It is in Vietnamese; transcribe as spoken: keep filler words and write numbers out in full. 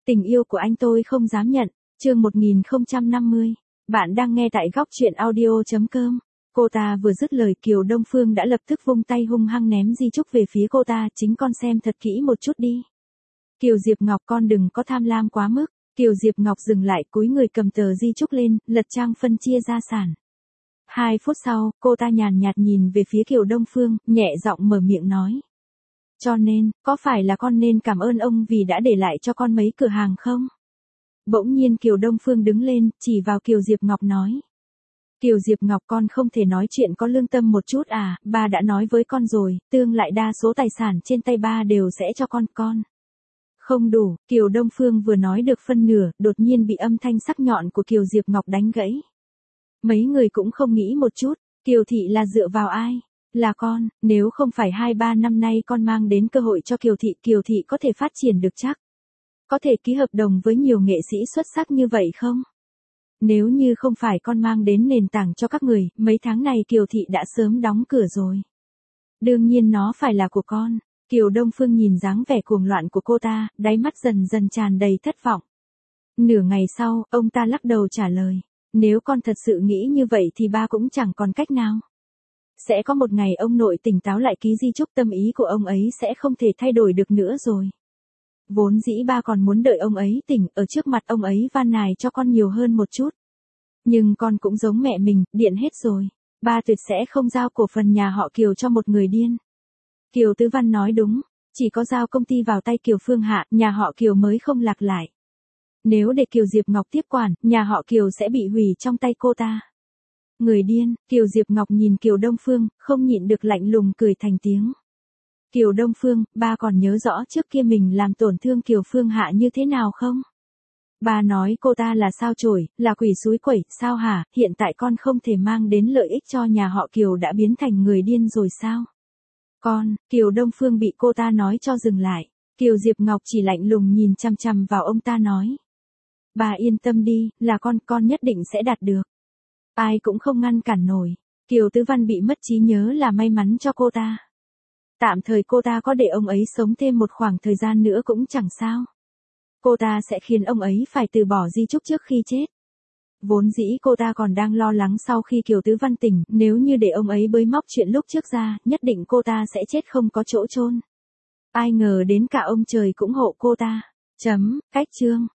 Tình yêu của anh tôi không dám nhận, chương một nghìn không trăm năm mươi. Bạn đang nghe tại góc truyện audio.com. Cô ta vừa dứt lời Kiều Đông Phương đã lập tức vung tay hung hăng ném di chúc về phía cô ta, chính con xem thật kỹ một chút đi. Kiều Diệp Ngọc, con đừng có tham lam quá mức. Kiều Diệp Ngọc dừng lại, cúi người cầm tờ di chúc lên, lật trang phân chia gia sản. Hai phút sau, cô ta nhàn nhạt nhìn về phía Kiều Đông Phương, nhẹ giọng mở miệng nói. Cho nên, có phải là con nên cảm ơn ông vì đã để lại cho con mấy cửa hàng không? Bỗng nhiên Kiều Đông Phương đứng lên, chỉ vào Kiều Diệp Ngọc nói. Kiều Diệp Ngọc, con không thể nói chuyện có lương tâm một chút à, ba đã nói với con rồi, tương lại đa số tài sản trên tay ba đều sẽ cho con, con. Không đủ, Kiều Đông Phương vừa nói được phân nửa, đột nhiên bị âm thanh sắc nhọn của Kiều Diệp Ngọc đánh gãy. Mấy người cũng không nghĩ một chút, Kiều Thị là dựa vào ai? Là con, nếu không phải hai ba năm nay con mang đến cơ hội cho Kiều Thị, Kiều Thị có thể phát triển được chắc. Có thể ký hợp đồng với nhiều nghệ sĩ xuất sắc như vậy không? Nếu như không phải con mang đến nền tảng cho các người, mấy tháng này Kiều Thị đã sớm đóng cửa rồi. Đương nhiên nó phải là của con. Kiều Đông Phương nhìn dáng vẻ cuồng loạn của cô ta, đáy mắt dần dần tràn đầy thất vọng. Nửa ngày sau, ông ta lắc đầu trả lời. Nếu con thật sự nghĩ như vậy thì ba cũng chẳng còn cách nào. Sẽ có một ngày ông nội tỉnh táo lại, ký di chúc, tâm ý của ông ấy sẽ không thể thay đổi được nữa rồi. Vốn dĩ ba còn muốn đợi ông ấy tỉnh, ở trước mặt ông ấy van nài cho con nhiều hơn một chút. Nhưng con cũng giống mẹ mình, điện hết rồi. Ba tuyệt sẽ không giao cổ phần nhà họ Kiều cho một người điên. Kiều Tứ Văn nói đúng, chỉ có giao công ty vào tay Kiều Phương Hạ, nhà họ Kiều mới không lạc lại. Nếu để Kiều Diệp Ngọc tiếp quản, nhà họ Kiều sẽ bị hủy trong tay cô ta. Người điên, Kiều Diệp Ngọc nhìn Kiều Đông Phương, không nhịn được lạnh lùng cười thành tiếng. Kiều Đông Phương, ba còn nhớ rõ trước kia mình làm tổn thương Kiều Phương Hạ như thế nào không? Ba nói cô ta là sao chổi, là quỷ suối quẩy, sao hả, hiện tại con không thể mang đến lợi ích cho nhà họ Kiều đã biến thành người điên rồi sao? Con, Kiều Đông Phương bị cô ta nói cho dừng lại. Kiều Diệp Ngọc chỉ lạnh lùng nhìn chằm chằm vào ông ta nói. Bà yên tâm đi, là con, con nhất định sẽ đạt được. Ai cũng không ngăn cản nổi. Kiều Tứ Văn bị mất trí nhớ là may mắn cho cô ta. Tạm thời cô ta có để ông ấy sống thêm một khoảng thời gian nữa cũng chẳng sao. Cô ta sẽ khiến ông ấy phải từ bỏ di chúc trước khi chết. Vốn dĩ cô ta còn đang lo lắng sau khi Kiều Tứ Văn tỉnh, nếu như để ông ấy bới móc chuyện lúc trước ra, nhất định cô ta sẽ chết không có chỗ chôn. Ai ngờ đến cả ông trời cũng hộ cô ta. Chấm, cách chương.